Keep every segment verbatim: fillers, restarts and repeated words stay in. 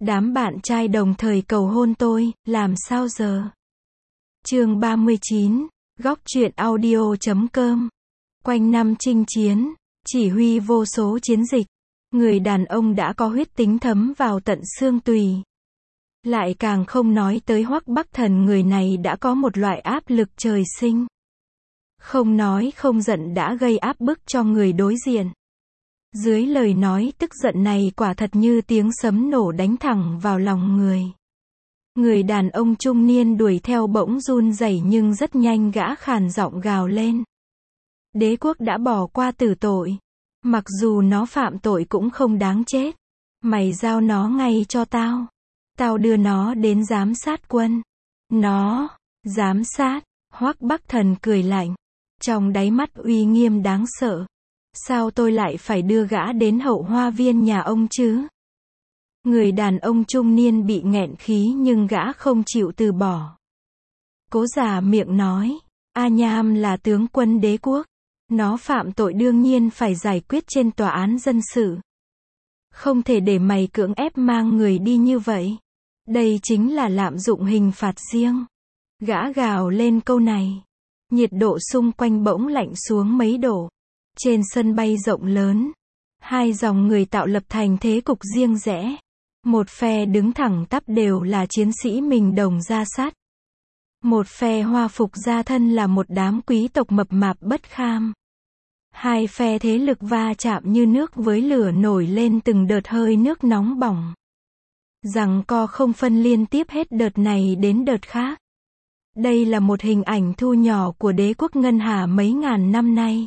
Đám bạn trai đồng thời cầu hôn tôi, làm sao giờ? Chương ba mươi chín, góc truyện audio chấm com. Quanh năm chinh chiến, chỉ huy vô số chiến dịch, người đàn ông đã có huyết tính thấm vào tận xương tùy. Lại càng không nói tới Hoắc Bắc Thần, người này đã có một loại áp lực trời sinh. Không nói không giận đã gây áp bức cho người đối diện. Dưới lời nói tức giận này quả thật như tiếng sấm nổ đánh thẳng vào lòng người. Người đàn ông trung niên đuổi theo bỗng run rẩy nhưng rất nhanh gã khàn giọng gào lên. Đế quốc đã bỏ qua tử tội. Mặc dù nó phạm tội cũng không đáng chết. Mày giao nó ngay cho tao. Tao đưa nó đến giám sát quân. Nó, giám sát, Hoắc Bắc Thần cười lạnh. Trong đáy mắt uy nghiêm đáng sợ. Sao tôi lại phải đưa gã đến hậu hoa viên nhà ông chứ? Người đàn ông trung niên bị nghẹn khí nhưng gã không chịu từ bỏ. Cố giả miệng nói, A Nham là tướng quân đế quốc. Nó phạm tội đương nhiên phải giải quyết trên tòa án dân sự. Không thể để mày cưỡng ép mang người đi như vậy. Đây chính là lạm dụng hình phạt riêng. Gã gào lên câu này. Nhiệt độ xung quanh bỗng lạnh xuống mấy độ. Trên sân bay rộng lớn, hai dòng người tạo lập thành thế cục riêng rẽ. Một phe đứng thẳng tắp đều là chiến sĩ mình đồng da sắt. Một phe hoa phục gia thân là một đám quý tộc mập mạp bất kham. Hai phe thế lực va chạm như nước với lửa nổi lên từng đợt hơi nước nóng bỏng. Giằng co không phân liên tiếp hết đợt này đến đợt khác. Đây là một hình ảnh thu nhỏ của đế quốc Ngân Hà mấy ngàn năm nay.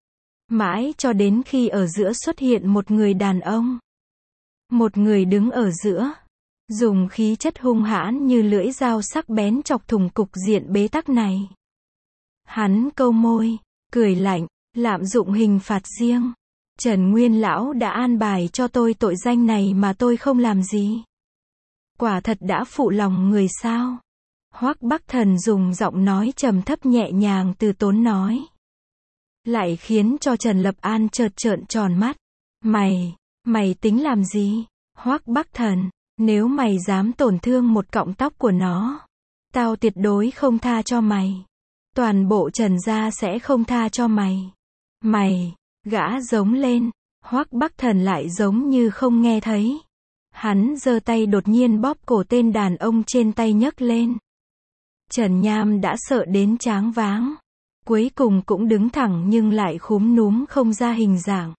Mãi cho đến khi ở giữa xuất hiện một người đàn ông. Một người đứng ở giữa. Dùng khí chất hung hãn như lưỡi dao sắc bén chọc thủng cục diện bế tắc này. Hắn câu môi, cười lạnh, lạm dụng hình phạt riêng. Trần Nguyên Lão đã an bài cho tôi tội danh này mà tôi không làm gì. Quả thật đã phụ lòng người sao? Hoắc Bắc Thần dùng giọng nói trầm thấp nhẹ nhàng từ tốn nói. Lại khiến cho Trần Lập An chợt trợn tròn mắt. Mày, mày tính làm gì? Hoắc Bắc Thần, nếu mày dám tổn thương một cọng tóc của nó, tao tuyệt đối không tha cho mày. Toàn bộ Trần gia sẽ không tha cho mày. Mày, gã giống lên. Hoắc Bắc Thần lại giống như không nghe thấy. Hắn giơ tay đột nhiên bóp cổ tên đàn ông trên tay nhấc lên. Trần Nham đã sợ đến choáng váng. Cuối cùng cũng đứng thẳng nhưng lại khúm núm không ra hình dạng.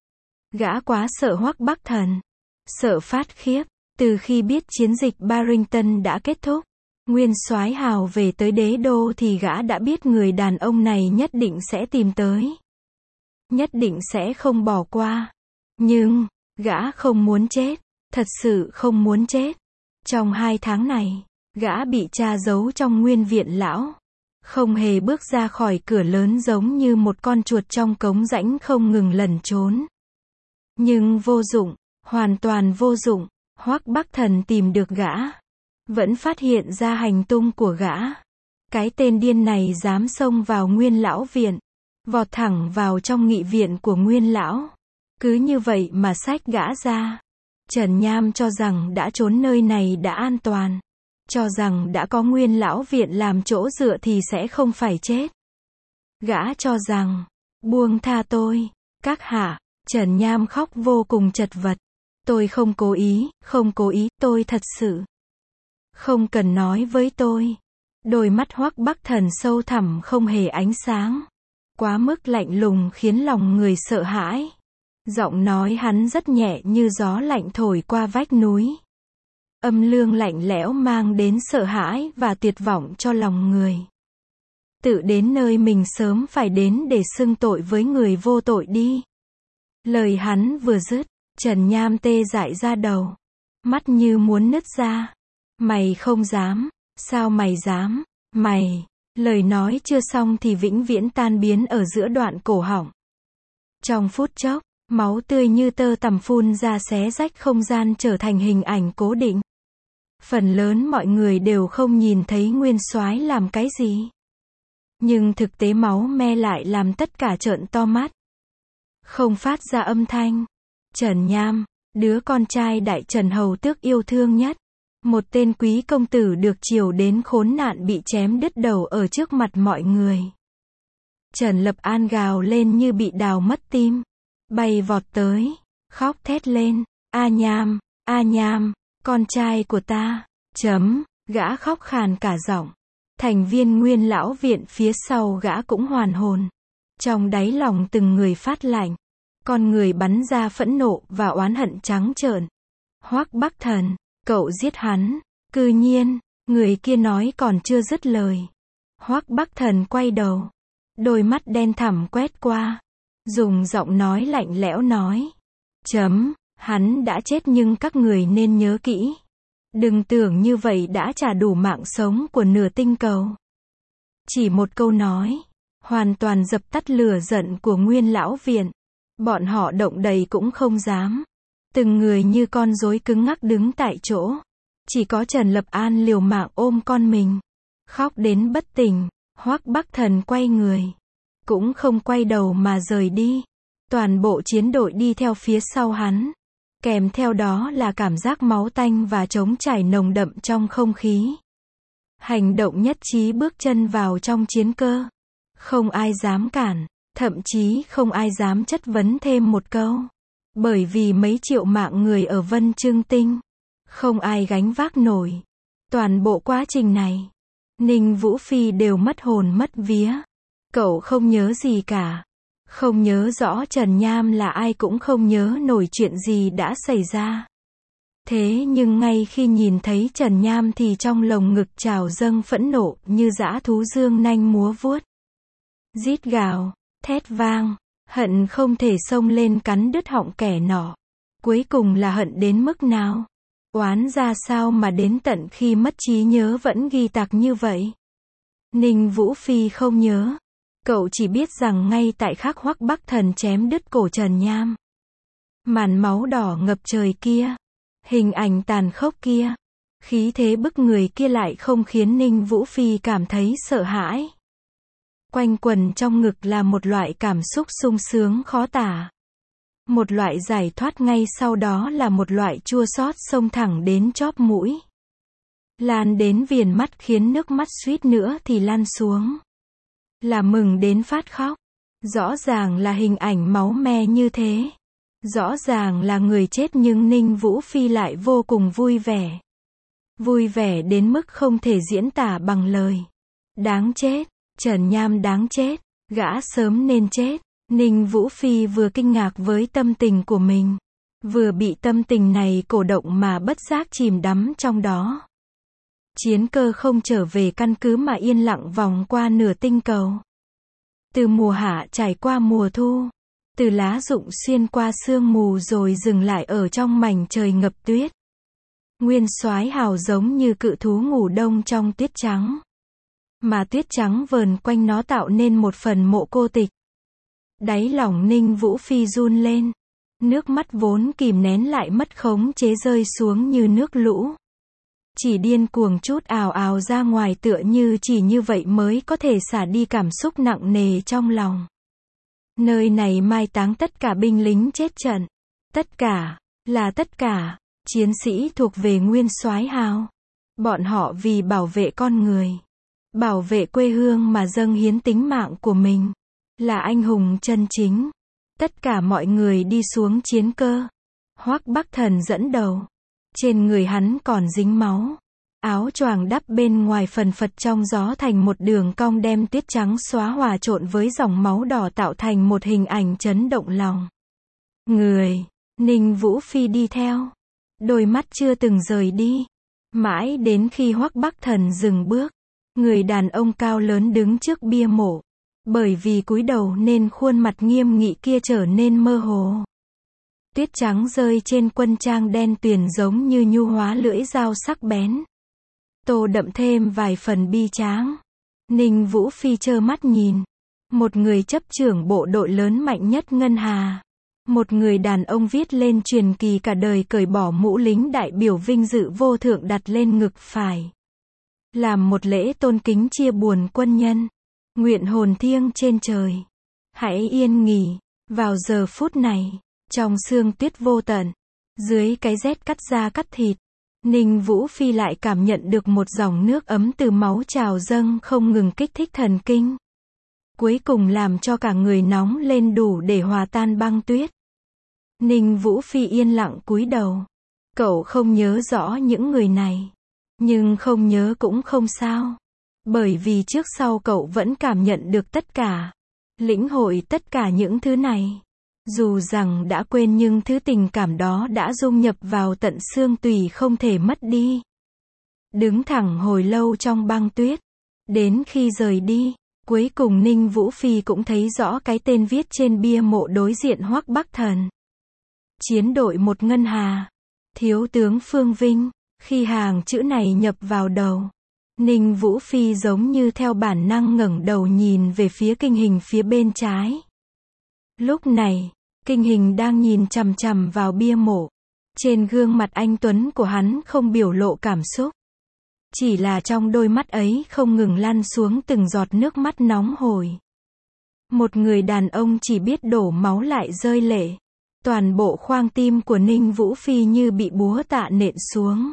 Gã quá sợ Hoắc Bắc Thần. Sợ phát khiếp. Từ khi biết chiến dịch Barrington đã kết thúc, Nguyên Soái Hào về tới đế đô thì gã đã biết người đàn ông này nhất định sẽ tìm tới. Nhất định sẽ không bỏ qua. Nhưng, gã không muốn chết. Thật sự không muốn chết. Trong hai tháng này, gã bị tra giấu trong Nguyên Viện Lão. Không hề bước ra khỏi cửa lớn, giống như một con chuột trong cống rãnh không ngừng lẩn trốn. Nhưng vô dụng, hoàn toàn vô dụng. Hoắc Bắc Thần tìm được gã. Vẫn phát hiện ra hành tung của gã. Cái tên điên này dám xông vào Nguyên Lão Viện. Vọt thẳng vào trong nghị viện của Nguyên Lão. Cứ như vậy mà xách gã ra. Trần Nham cho rằng đã trốn nơi này đã an toàn. Cho rằng đã có Nguyên Lão Viện làm chỗ dựa thì sẽ không phải chết. Gã cho rằng, buông tha tôi, các hạ. Trần Nham khóc vô cùng chật vật. Tôi không cố ý, không cố ý, tôi thật sự. Không cần nói với tôi. Đôi mắt Hoắc Bắc Thần sâu thẳm không hề ánh sáng. Quá mức lạnh lùng khiến lòng người sợ hãi. Giọng nói hắn rất nhẹ như gió lạnh thổi qua vách núi. Âm lương lạnh lẽo mang đến sợ hãi và tuyệt vọng cho lòng người. Tự đến nơi mình sớm phải đến để xưng tội với người vô tội đi. Lời hắn vừa dứt, Trần Nham tê dại ra đầu. Mắt như muốn nứt ra. Mày không dám. Sao mày dám? Mày. Lời nói chưa xong thì vĩnh viễn tan biến ở giữa đoạn cổ họng. Trong phút chốc, máu tươi như tơ tằm phun ra xé rách không gian trở thành hình ảnh cố định. Phần lớn mọi người đều không nhìn thấy Nguyên Soái làm cái gì. Nhưng thực tế máu me lại làm tất cả trợn to mắt. Không phát ra âm thanh. Trần Nham, đứa con trai đại Trần hầu tước yêu thương nhất. Một tên quý công tử được chiều đến khốn nạn bị chém đứt đầu ở trước mặt mọi người. Trần Lập An gào lên như bị đào mất tim. Bay vọt tới, khóc thét lên, A Nham, A Nham, con trai của ta, chấm, gã khóc khàn cả giọng. Thành viên Nguyên lão viện phía sau gã cũng hoàn hồn. Trong đáy lòng từng người phát lạnh. Con người bắn ra phẫn nộ và oán hận trắng trợn. Hoắc Bắc Thần, cậu giết hắn. Cư nhiên, người kia nói còn chưa dứt lời. Hoắc Bắc Thần quay đầu. Đôi mắt đen thẳm quét qua. Dùng giọng nói lạnh lẽo nói. Chấm, hắn đã chết nhưng các người nên nhớ kỹ. Đừng tưởng như vậy đã trả đủ mạng sống của nửa tinh cầu. Chỉ một câu nói, hoàn toàn dập tắt lửa giận của Nguyên lão viện. Bọn họ động đậy cũng không dám. Từng người như con rối cứng ngắc đứng tại chỗ. Chỉ có Trần Lập An liều mạng ôm con mình. Khóc đến bất tỉnh. Hoắc Bắc Thần quay người. Cũng không quay đầu mà rời đi. Toàn bộ chiến đội đi theo phía sau hắn. Kèm theo đó là cảm giác máu tanh và trống trải nồng đậm trong không khí. Hành động nhất trí bước chân vào trong chiến cơ. Không ai dám cản. Thậm chí không ai dám chất vấn thêm một câu. Bởi vì mấy triệu mạng người ở Vân Trương Tinh. Không ai gánh vác nổi. Toàn bộ quá trình này. Ninh Vũ Phi đều mất hồn mất vía. Cậu không nhớ gì cả. Không nhớ rõ Trần Nham là ai cũng không nhớ nổi chuyện gì đã xảy ra. Thế nhưng ngay khi nhìn thấy Trần Nham thì trong lồng ngực trào dâng phẫn nộ như dã thú dương nanh múa vuốt. Rít gào, thét vang, hận không thể xông lên cắn đứt họng kẻ nọ. Cuối cùng là hận đến mức nào? Oán ra sao mà đến tận khi mất trí nhớ vẫn ghi tạc như vậy? Ninh Vũ Phi không nhớ. Cậu chỉ biết rằng ngay tại khắc Hoắc Bắc Thần chém đứt cổ Trần Nham. Màn máu đỏ ngập trời kia. Hình ảnh tàn khốc kia. Khí thế bức người kia lại không khiến Ninh Vũ Phi cảm thấy sợ hãi. Quanh quần trong ngực là một loại cảm xúc sung sướng khó tả. Một loại giải thoát ngay sau đó là một loại chua xót xông thẳng đến chóp mũi. Lan đến viền mắt khiến nước mắt suýt nữa thì lăn xuống. Là mừng đến phát khóc. Rõ ràng là hình ảnh máu me như thế. Rõ ràng là người chết nhưng Ninh Vũ Phi lại vô cùng vui vẻ. Vui vẻ đến mức không thể diễn tả bằng lời. Đáng chết. Trần Nham đáng chết. Gã sớm nên chết. Ninh Vũ Phi vừa kinh ngạc với tâm tình của mình. Vừa bị tâm tình này cổ động mà bất giác chìm đắm trong đó. Chiến cơ không trở về căn cứ mà yên lặng vòng qua nửa tinh cầu. Từ mùa hạ trải qua mùa thu. Từ lá rụng xuyên qua sương mù rồi dừng lại ở trong mảnh trời ngập tuyết. Nguyên Soái Hào giống như cự thú ngủ đông trong tuyết trắng. Mà tuyết trắng vờn quanh nó tạo nên một phần mộ cô tịch. Đáy lòng Ninh Vũ Phi run lên. Nước mắt vốn kìm nén lại mất khống chế rơi xuống như nước lũ. Chỉ điên cuồng chút ào ào ra ngoài tựa như chỉ như vậy mới có thể xả đi cảm xúc nặng nề trong lòng. Nơi này mai táng tất cả binh lính chết trận. Tất cả, là tất cả, chiến sĩ thuộc về Nguyên Soái Hào. Bọn họ vì bảo vệ con người, bảo vệ quê hương mà dâng hiến tính mạng của mình. Là anh hùng chân chính. Tất cả mọi người đi xuống chiến cơ. Hoắc Bắc Thần dẫn đầu. Trên người hắn còn dính máu. Áo choàng đắp bên ngoài phần phật trong gió thành một đường cong đem tuyết trắng xóa hòa trộn với dòng máu đỏ tạo thành một hình ảnh chấn động lòng. Người. Ninh Vũ Phi đi theo. Đôi mắt chưa từng rời đi. Mãi đến khi Hoắc Bắc Thần dừng bước. Người đàn ông cao lớn đứng trước bia mộ. Bởi vì cúi đầu nên khuôn mặt nghiêm nghị kia trở nên mơ hồ. Tuyết trắng rơi trên quân trang đen tuyền giống như nhu hóa lưỡi dao sắc bén. Tô đậm thêm vài phần bi tráng. Ninh Vũ Phi trơ mắt nhìn. Một người chấp trưởng bộ đội lớn mạnh nhất Ngân Hà. Một người đàn ông viết lên truyền kỳ cả đời cởi bỏ mũ lính đại biểu vinh dự vô thượng đặt lên ngực phải. Làm một lễ tôn kính chia buồn quân nhân. Nguyện hồn thiêng trên trời. Hãy yên nghỉ. Vào giờ phút này. Trong sương tuyết vô tận. Dưới cái rét cắt da cắt thịt, Ninh Vũ Phi lại cảm nhận được một dòng nước ấm từ máu trào dâng không ngừng kích thích thần kinh. Cuối cùng làm cho cả người nóng lên đủ để hòa tan băng tuyết. Ninh Vũ Phi yên lặng cúi đầu. Cậu không nhớ rõ những người này. Nhưng không nhớ cũng không sao. Bởi vì trước sau cậu vẫn cảm nhận được tất cả. Lĩnh hội tất cả những thứ này. Dù rằng đã quên nhưng thứ tình cảm đó đã dung nhập vào tận xương tủy không thể mất đi. Đứng thẳng hồi lâu trong băng tuyết. Đến khi rời đi, cuối cùng Ninh Vũ Phi cũng thấy rõ cái tên viết trên bia mộ đối diện Hoắc Bắc Thần. Chiến đội một ngân hà. Thiếu tướng Phương Vinh. Khi hàng chữ này nhập vào đầu, Ninh Vũ Phi giống như theo bản năng ngẩng đầu nhìn về phía Kinh Hình phía bên trái. Lúc này, Kinh Hình đang nhìn chằm chằm vào bia mộ. Trên gương mặt anh tuấn của hắn không biểu lộ cảm xúc. Chỉ là trong đôi mắt ấy không ngừng lăn xuống từng giọt nước mắt nóng hổi. Một người đàn ông chỉ biết đổ máu lại rơi lệ. Toàn bộ khoang tim của Ninh Vũ Phi như bị búa tạ nện xuống.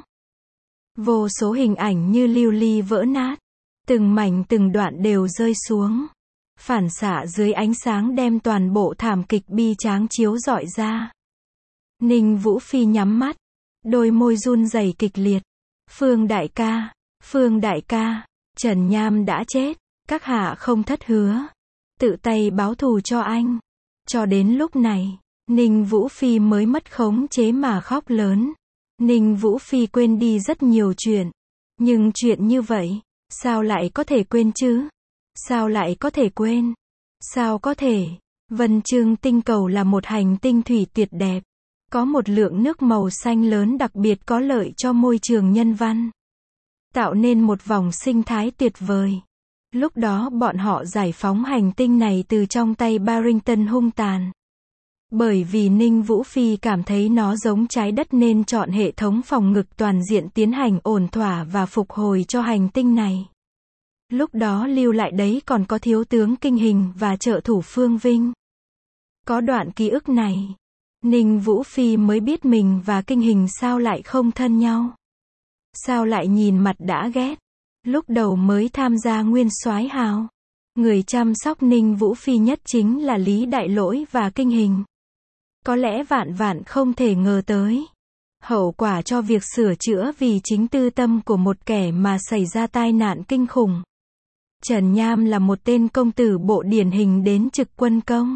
Vô số hình ảnh như lưu ly vỡ nát. Từng mảnh từng đoạn đều rơi xuống. Phản xạ dưới ánh sáng đem toàn bộ thảm kịch bi tráng chiếu rọi ra. Ninh Vũ Phi nhắm mắt. Đôi môi run rẩy kịch liệt. Phương đại ca, Phương đại ca, Trần Nham đã chết. Các hạ không thất hứa. Tự tay báo thù cho anh. Cho đến lúc này, Ninh Vũ Phi mới mất khống chế mà khóc lớn. Ninh Vũ Phi quên đi rất nhiều chuyện. Nhưng chuyện như vậy, sao lại có thể quên chứ? Sao lại có thể quên? Sao có thể? Vân Trương tinh cầu là một hành tinh thủy tuyệt đẹp. Có một lượng nước màu xanh lớn đặc biệt có lợi cho môi trường nhân văn. Tạo nên một vòng sinh thái tuyệt vời. Lúc đó bọn họ giải phóng hành tinh này từ trong tay Barrington hung tàn. Bởi vì Ninh Vũ Phi cảm thấy nó giống trái đất nên chọn hệ thống phòng ngự toàn diện tiến hành ổn thỏa và phục hồi cho hành tinh này. Lúc đó lưu lại đấy còn có thiếu tướng Kinh Hình và trợ thủ Phương Vinh. Có đoạn ký ức này, Ninh Vũ Phi mới biết mình và Kinh Hình sao lại không thân nhau. Sao lại nhìn mặt đã ghét. Lúc đầu mới tham gia Nguyên Soái Hào. Người chăm sóc Ninh Vũ Phi nhất chính là Lý Đại Lỗi và Kinh Hình. Có lẽ vạn vạn không thể ngờ tới. Hậu quả cho việc sửa chữa vì chính tư tâm của một kẻ mà xảy ra tai nạn kinh khủng. Trần Nham là một tên công tử bộ điển hình đến trực quân công.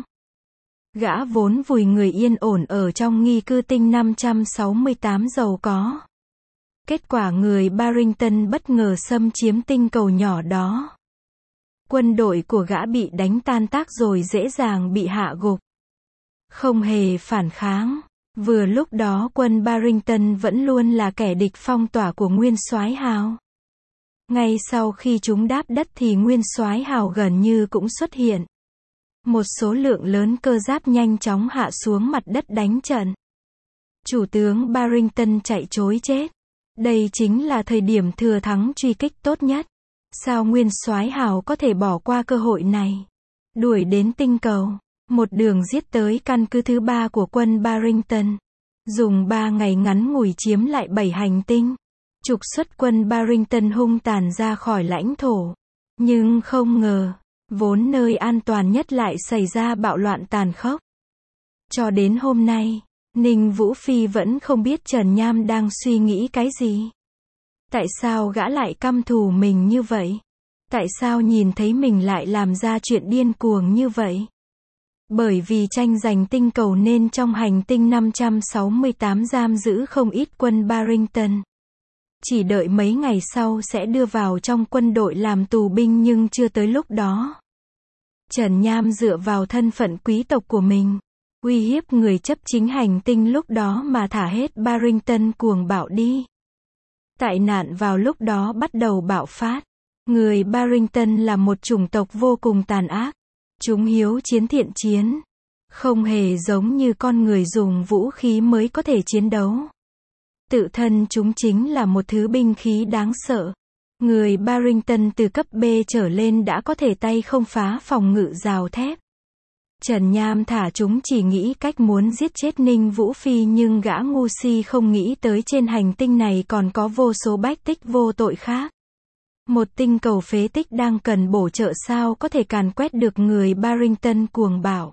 Gã vốn vùi người yên ổn ở trong nghi cư tinh năm trăm sáu mươi tám giàu có. Kết quả người Barrington bất ngờ xâm chiếm tinh cầu nhỏ đó. Quân đội của gã bị đánh tan tác rồi dễ dàng bị hạ gục. Không hề phản kháng. Vừa lúc đó quân Barrington vẫn luôn là kẻ địch phong tỏa của Nguyên Soái Hào. Ngay sau khi chúng đáp đất thì Nguyên Soái Hào gần như cũng xuất hiện. Một số lượng lớn cơ giáp nhanh chóng hạ xuống mặt đất đánh trận. Chủ tướng Barrington chạy trối chết. Đây chính là thời điểm thừa thắng truy kích tốt nhất. Sao Nguyên Soái Hào có thể bỏ qua cơ hội này? Đuổi đến tinh cầu. Một đường giết tới căn cứ thứ ba của quân Barrington. Dùng ba ngày ngắn ngủi chiếm lại bảy hành tinh. Trục xuất quân Barrington hung tàn ra khỏi lãnh thổ. Nhưng không ngờ, vốn nơi an toàn nhất lại xảy ra bạo loạn tàn khốc. Cho đến hôm nay, Ninh Vũ Phi vẫn không biết Trần Nham đang suy nghĩ cái gì. Tại sao gã lại căm thù mình như vậy? Tại sao nhìn thấy mình lại làm ra chuyện điên cuồng như vậy? Bởi vì tranh giành tinh cầu nên trong hành tinh năm trăm sáu mươi tám giam giữ không ít quân Barrington. Chỉ đợi mấy ngày sau sẽ đưa vào trong quân đội làm tù binh nhưng chưa tới lúc đó. Trần Nham dựa vào thân phận quý tộc của mình, uy hiếp người chấp chính hành tinh lúc đó mà thả hết Barrington cuồng bạo đi. Tai nạn vào lúc đó bắt đầu bạo phát. Người Barrington là một chủng tộc vô cùng tàn ác. Chúng hiếu chiến thiện chiến. Không hề giống như con người dùng vũ khí mới có thể chiến đấu. Tự thân chúng chính là một thứ binh khí đáng sợ. Người Barrington từ cấp B trở lên đã có thể tay không phá phòng ngự rào thép. Trần Nham thả chúng chỉ nghĩ cách muốn giết chết Ninh Vũ Phi, nhưng gã ngu si không nghĩ tới trên hành tinh này còn có vô số bách tích vô tội khác. Một tinh cầu phế tích đang cần bổ trợ sao có thể càn quét được người Barrington cuồng bạo.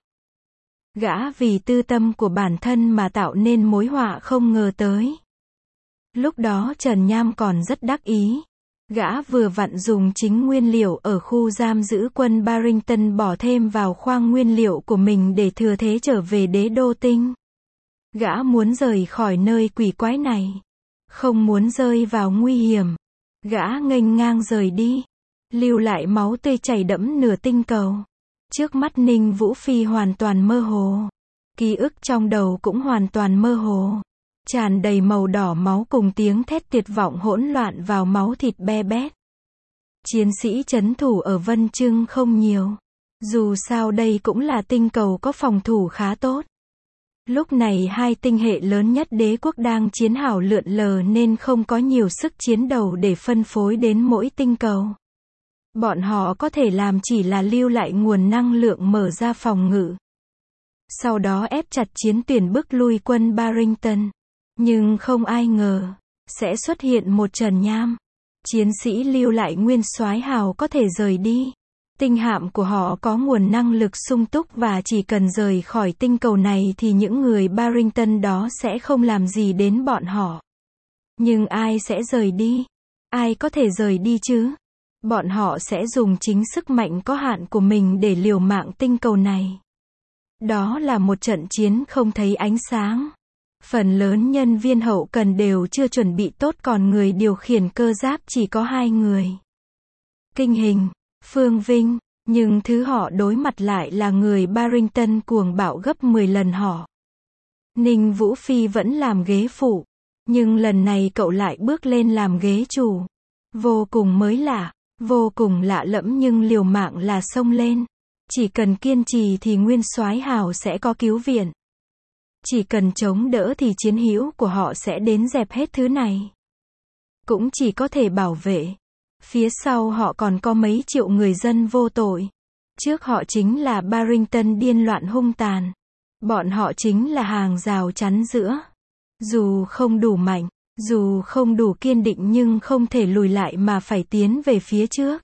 Gã vì tư tâm của bản thân mà tạo nên mối họa không ngờ tới. Lúc đó Trần Nham còn rất đắc ý. Gã vừa vặn dùng chính nguyên liệu ở khu giam giữ quân Barrington bỏ thêm vào khoang nguyên liệu của mình để thừa thế trở về đế đô tinh. Gã muốn rời khỏi nơi quỷ quái này. Không muốn rơi vào nguy hiểm. Gã nghênh ngang rời đi. Lưu lại máu tươi chảy đẫm nửa tinh cầu. Trước mắt Ninh Vũ Phi hoàn toàn mơ hồ. Ký ức trong đầu cũng hoàn toàn mơ hồ. Tràn đầy màu đỏ máu cùng tiếng thét tuyệt vọng hỗn loạn vào máu thịt be bét. Chiến sĩ trấn thủ ở Vân Trưng không nhiều. Dù sao đây cũng là tinh cầu có phòng thủ khá tốt. Lúc này hai tinh hệ lớn nhất đế quốc đang chiến hào lượn lờ nên không có nhiều sức chiến đấu để phân phối đến mỗi tinh cầu. Bọn họ có thể làm chỉ là lưu lại nguồn năng lượng mở ra phòng ngự. Sau đó ép chặt chiến tuyển bức lui quân Barrington. Nhưng không ai ngờ, sẽ xuất hiện một Trần Nham. Chiến sĩ lưu lại nguyên soái hào có thể rời đi. Tinh hạm của họ có nguồn năng lực sung túc và chỉ cần rời khỏi tinh cầu này thì những người Barrington đó sẽ không làm gì đến bọn họ. Nhưng ai sẽ rời đi? Ai có thể rời đi chứ? Bọn họ sẽ dùng chính sức mạnh có hạn của mình để liều mạng tinh cầu này. Đó là một trận chiến không thấy ánh sáng. Phần lớn nhân viên hậu cần đều chưa chuẩn bị tốt, còn người điều khiển cơ giáp chỉ có hai người. Kinh Hình, Phương Vinh, nhưng thứ họ đối mặt lại là người Barrington cuồng bạo gấp mười lần họ. Ninh Vũ Phi vẫn làm ghế phụ, nhưng lần này cậu lại bước lên làm ghế chủ. Vô cùng mới lạ, vô cùng lạ lẫm nhưng liều mạng là xông lên. Chỉ cần kiên trì thì nguyên soái hào sẽ có cứu viện. Chỉ cần chống đỡ thì chiến hữu của họ sẽ đến dẹp hết thứ này. Cũng chỉ có thể bảo vệ. Phía sau họ còn có mấy triệu người dân vô tội. Trước họ chính là Barrington điên loạn hung tàn. Bọn họ chính là hàng rào chắn giữa. Dù không đủ mạnh, dù không đủ kiên định nhưng không thể lùi lại mà phải tiến về phía trước.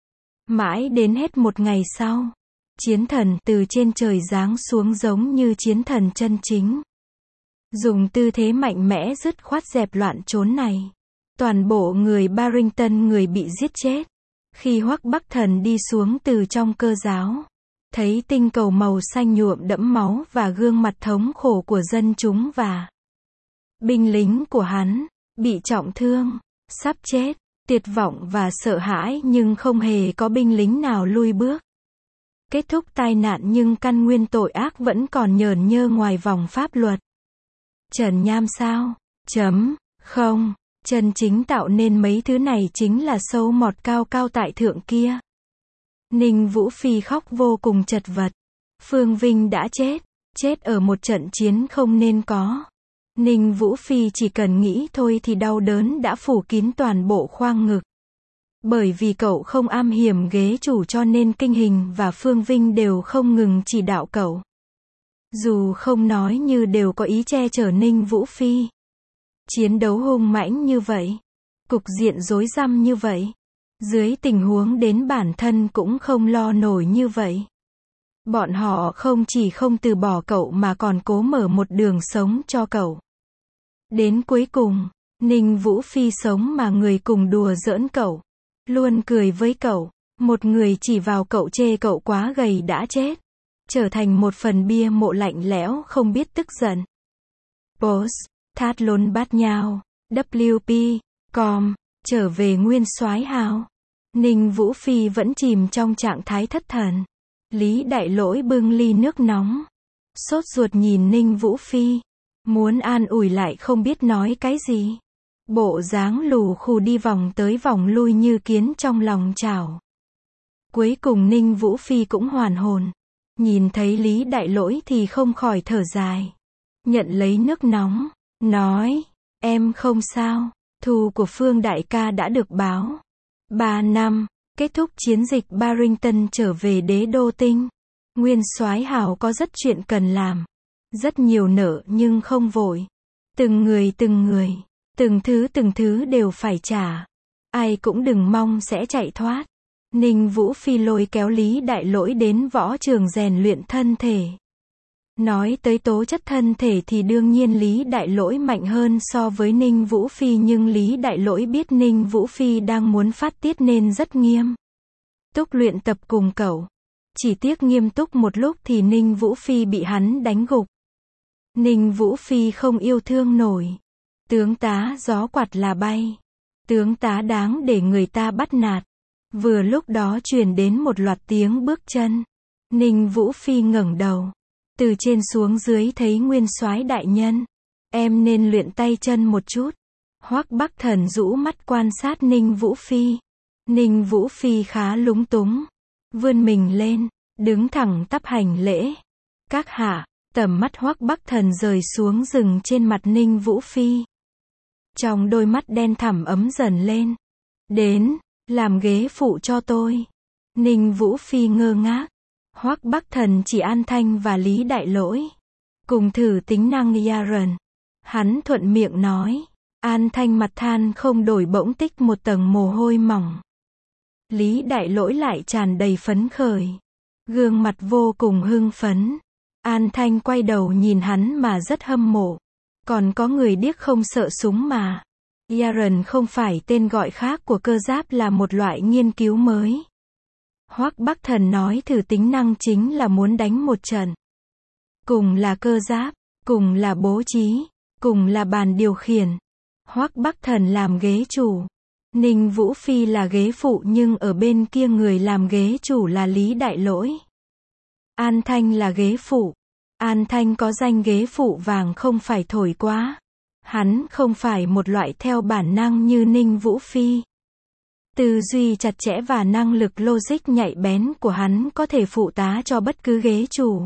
Mãi đến hết một ngày sau, chiến thần từ trên trời giáng xuống giống như chiến thần chân chính. Dùng tư thế mạnh mẽ dứt khoát dẹp loạn trốn này. Toàn bộ người Barrington người bị giết chết. Khi Hoắc Bắc Thần đi xuống từ trong cơ giáo, thấy tinh cầu màu xanh nhuộm đẫm máu và gương mặt thống khổ của dân chúng và binh lính của hắn, bị trọng thương, sắp chết, tuyệt vọng và sợ hãi nhưng không hề có binh lính nào lui bước. Kết thúc tai nạn nhưng căn nguyên tội ác vẫn còn nhờn nhơ ngoài vòng pháp luật. Trần Nham sao? Chấm. Không. Chân chính tạo nên mấy thứ này chính là sâu mọt cao cao tại thượng kia. Ninh Vũ Phi khóc vô cùng chật vật. Phương Vinh đã chết. Chết ở một trận chiến không nên có. Ninh Vũ Phi chỉ cần nghĩ thôi thì đau đớn đã phủ kín toàn bộ khoang ngực. Bởi vì cậu không am hiểm ghế chủ cho nên Kinh Hình và Phương Vinh đều không ngừng chỉ đạo cậu. Dù không nói như đều có ý che chở Ninh Vũ Phi. Chiến đấu hung mãnh như vậy. Cục diện rối rắm như vậy. Dưới tình huống đến bản thân cũng không lo nổi như vậy. Bọn họ không chỉ không từ bỏ cậu mà còn cố mở một đường sống cho cậu. Đến cuối cùng, Ninh Vũ Phi sống mà người cùng đùa giỡn cậu. Luôn cười với cậu. Một người chỉ vào cậu chê cậu quá gầy đã chết. Trở thành một phần bia mộ lạnh lẽo không biết tức giận. Post, thát lốn bát nhau, W P, com, trở về nguyên soái hào. Ninh Vũ Phi vẫn chìm trong trạng thái thất thần. Lý Đại Lỗi bưng ly nước nóng. Sốt ruột nhìn Ninh Vũ Phi. Muốn an ủi lại không biết nói cái gì. Bộ dáng lù khù đi vòng tới vòng lui như kiến trong lòng chảo. Cuối cùng Ninh Vũ Phi cũng hoàn hồn. Nhìn thấy Lý Đại Lỗi thì không khỏi thở dài. Nhận lấy nước nóng. Nói, em không sao. Thù của Phương đại ca đã được báo. Ba năm, kết thúc chiến dịch Barrington trở về đế đô tinh. Nguyên soái hảo có rất chuyện cần làm. Rất nhiều nợ nhưng không vội. Từng người từng người, từng thứ từng thứ đều phải trả. Ai cũng đừng mong sẽ chạy thoát. Ninh Vũ Phi lôi kéo Lý Đại Lỗi đến võ trường rèn luyện thân thể. Nói tới tố chất thân thể thì đương nhiên Lý Đại Lỗi mạnh hơn so với Ninh Vũ Phi, nhưng Lý Đại Lỗi biết Ninh Vũ Phi đang muốn phát tiết nên rất nghiêm túc luyện tập cùng cậu. Chỉ tiếc nghiêm túc một lúc thì Ninh Vũ Phi bị hắn đánh gục. Ninh Vũ Phi không yêu thương nổi. Tướng tá gió quạt là bay. Tướng tá đáng để người ta bắt nạt. Vừa lúc đó truyền đến một loạt tiếng bước chân. Ninh Vũ Phi ngẩng đầu. Từ trên xuống dưới thấy Nguyên soái đại nhân. Em nên luyện tay chân một chút. Hoắc Bắc Thần rũ mắt quan sát Ninh Vũ Phi. Ninh Vũ Phi khá lúng túng. Vươn mình lên, đứng thẳng tắp hành lễ. Các hạ. Tầm mắt Hoắc Bắc Thần rời xuống dừng trên mặt Ninh Vũ Phi. Trong đôi mắt đen thẳm ấm dần lên. Đến, làm ghế phụ cho tôi. Ninh Vũ Phi ngơ ngác. Hoắc Bắc Thần chỉ An Thanh và Lý Đại Lỗi. Cùng thử tính năng Yaren. Hắn thuận miệng nói. An Thanh mặt than không đổi bỗng tích một tầng mồ hôi mỏng. Lý Đại Lỗi lại tràn đầy phấn khởi. Gương mặt vô cùng hưng phấn. An Thanh quay đầu nhìn hắn mà rất hâm mộ. Còn có người điếc không sợ súng mà. Yaren không phải tên gọi khác của cơ giáp, là một loại nghiên cứu mới. Hoắc Bắc Thần nói thử tính năng chính là muốn đánh một trận. Cùng là cơ giáp, cùng là bố trí, cùng là bàn điều khiển. Hoắc Bắc Thần làm ghế chủ. Ninh Vũ Phi là ghế phụ, nhưng ở bên kia người làm ghế chủ là Lý Đại Lỗi. An Thanh là ghế phụ. An Thanh có danh ghế phụ vàng không phải thổi quá. Hắn không phải một loại theo bản năng như Ninh Vũ Phi. Tư duy chặt chẽ và năng lực logic nhạy bén của hắn có thể phụ tá cho bất cứ ghế chủ.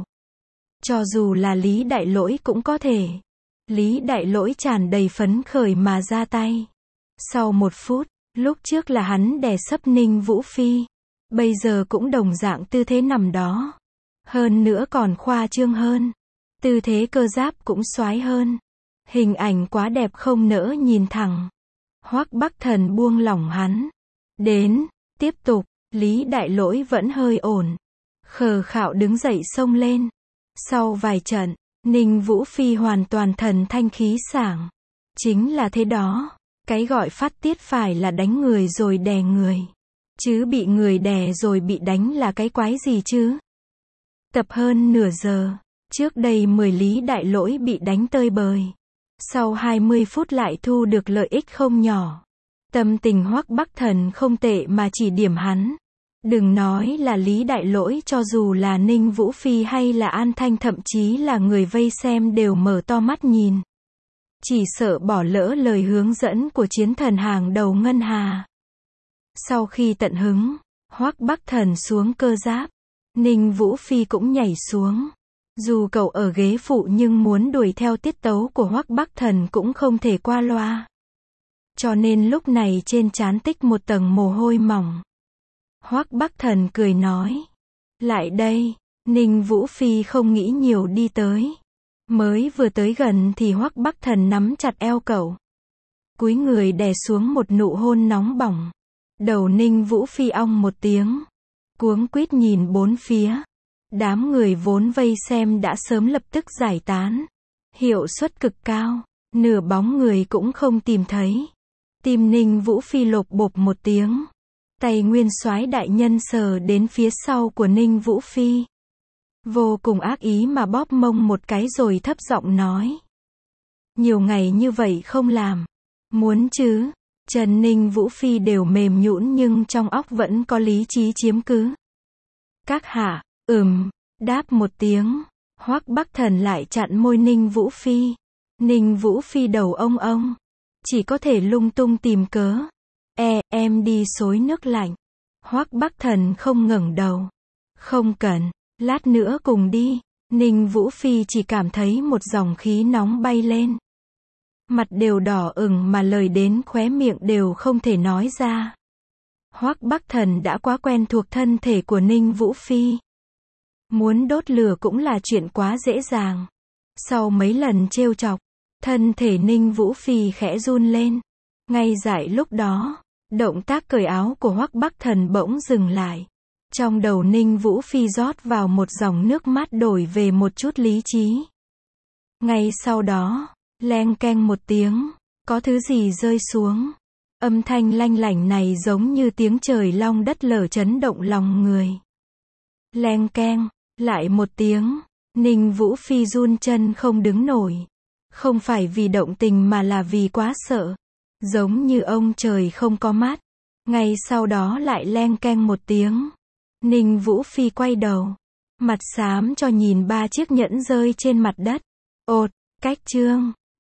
Cho dù là Lý Đại Lỗi cũng có thể. Lý Đại Lỗi tràn đầy phấn khởi mà ra tay. Sau một phút, lúc trước là hắn đè sấp Ninh Vũ Phi. Bây giờ cũng đồng dạng tư thế nằm đó. Hơn nữa còn khoa trương hơn. Tư thế cơ giáp cũng xoái hơn. Hình ảnh quá đẹp không nỡ nhìn thẳng. Hoắc Bắc Thần buông lỏng hắn. Đến, tiếp tục. Lý Đại Lỗi vẫn hơi ổn. Khờ khạo đứng dậy xông lên. Sau vài trận, Ninh Vũ Phi hoàn toàn thần thanh khí sảng. Chính là thế đó. Cái gọi phát tiết phải là đánh người rồi đè người. Chứ bị người đè rồi bị đánh là cái quái gì chứ? Tập hơn nửa giờ. Trước đây mười Lý Đại Lỗi bị đánh tơi bời. Sau hai mươi phút lại thu được lợi ích không nhỏ. Tâm tình Hoắc Bắc Thần không tệ mà chỉ điểm hắn. Đừng nói là Lý Đại Lỗi, cho dù là Ninh Vũ Phi hay là An Thanh, thậm chí là người vây xem đều mở to mắt nhìn. Chỉ sợ bỏ lỡ lời hướng dẫn của chiến thần hàng đầu Ngân Hà. Sau khi tận hứng, Hoắc Bắc Thần xuống cơ giáp. Ninh Vũ Phi cũng nhảy xuống. Dù cậu ở ghế phụ nhưng muốn đuổi theo tiết tấu của Hoắc Bắc Thần cũng không thể qua loa. Cho nên lúc này trên trán tích một tầng mồ hôi mỏng. Hoắc Bắc Thần cười nói. Lại đây. Ninh Vũ Phi không nghĩ nhiều đi tới. Mới vừa tới gần thì Hoắc Bắc Thần nắm chặt eo cậu. Cúi người đè xuống một nụ hôn nóng bỏng. Đầu Ninh Vũ Phi ong một tiếng. Cuống quýt nhìn bốn phía. Đám người vốn vây xem đã sớm lập tức giải tán. Hiệu suất cực cao. Nửa bóng người cũng không tìm thấy. Tim Ninh Vũ Phi lộp bộp một tiếng. Tay Nguyên soái đại nhân sờ đến phía sau của Ninh Vũ Phi. Vô cùng ác ý mà bóp mông một cái rồi thấp giọng nói. Nhiều ngày như vậy không làm. Muốn chứ. Chân Ninh Vũ Phi đều mềm nhũn nhưng trong óc vẫn có lý trí chiếm cứ. Các hạ, ừm, đáp một tiếng. Hoắc Bắc Thần lại chặn môi Ninh Vũ Phi. Ninh Vũ Phi đầu ông ông. Chỉ có thể lung tung tìm cớ. E, em đi xối nước lạnh. Hoắc Bắc Thần không ngẩng đầu. Không cần, lát nữa cùng đi. Ninh Vũ Phi chỉ cảm thấy một dòng khí nóng bay lên. Mặt đều đỏ ửng mà lời đến khóe miệng đều không thể nói ra. Hoắc Bắc Thần đã quá quen thuộc thân thể của Ninh Vũ Phi. Muốn đốt lửa cũng là chuyện quá dễ dàng. Sau mấy lần trêu chọc, thân thể Ninh Vũ Phi khẽ run lên. Ngay dại lúc đó, động tác cởi áo của Hoắc Bắc Thần bỗng dừng lại. Trong đầu Ninh Vũ Phi rót vào một dòng nước mắt đổi về một chút lý trí. Ngay sau đó, leng keng một tiếng, có thứ gì rơi xuống. Âm thanh lanh lảnh này giống như tiếng trời long đất lở chấn động lòng người. Leng keng, lại một tiếng, Ninh Vũ Phi run chân không đứng nổi. Không phải vì động tình mà là vì quá sợ. Giống như ông trời không có mắt. Ngay sau đó lại leng keng một tiếng. Ninh Vũ Phi quay đầu. Mặt xám cho nhìn ba chiếc nhẫn rơi trên mặt đất. Ột, cách chương.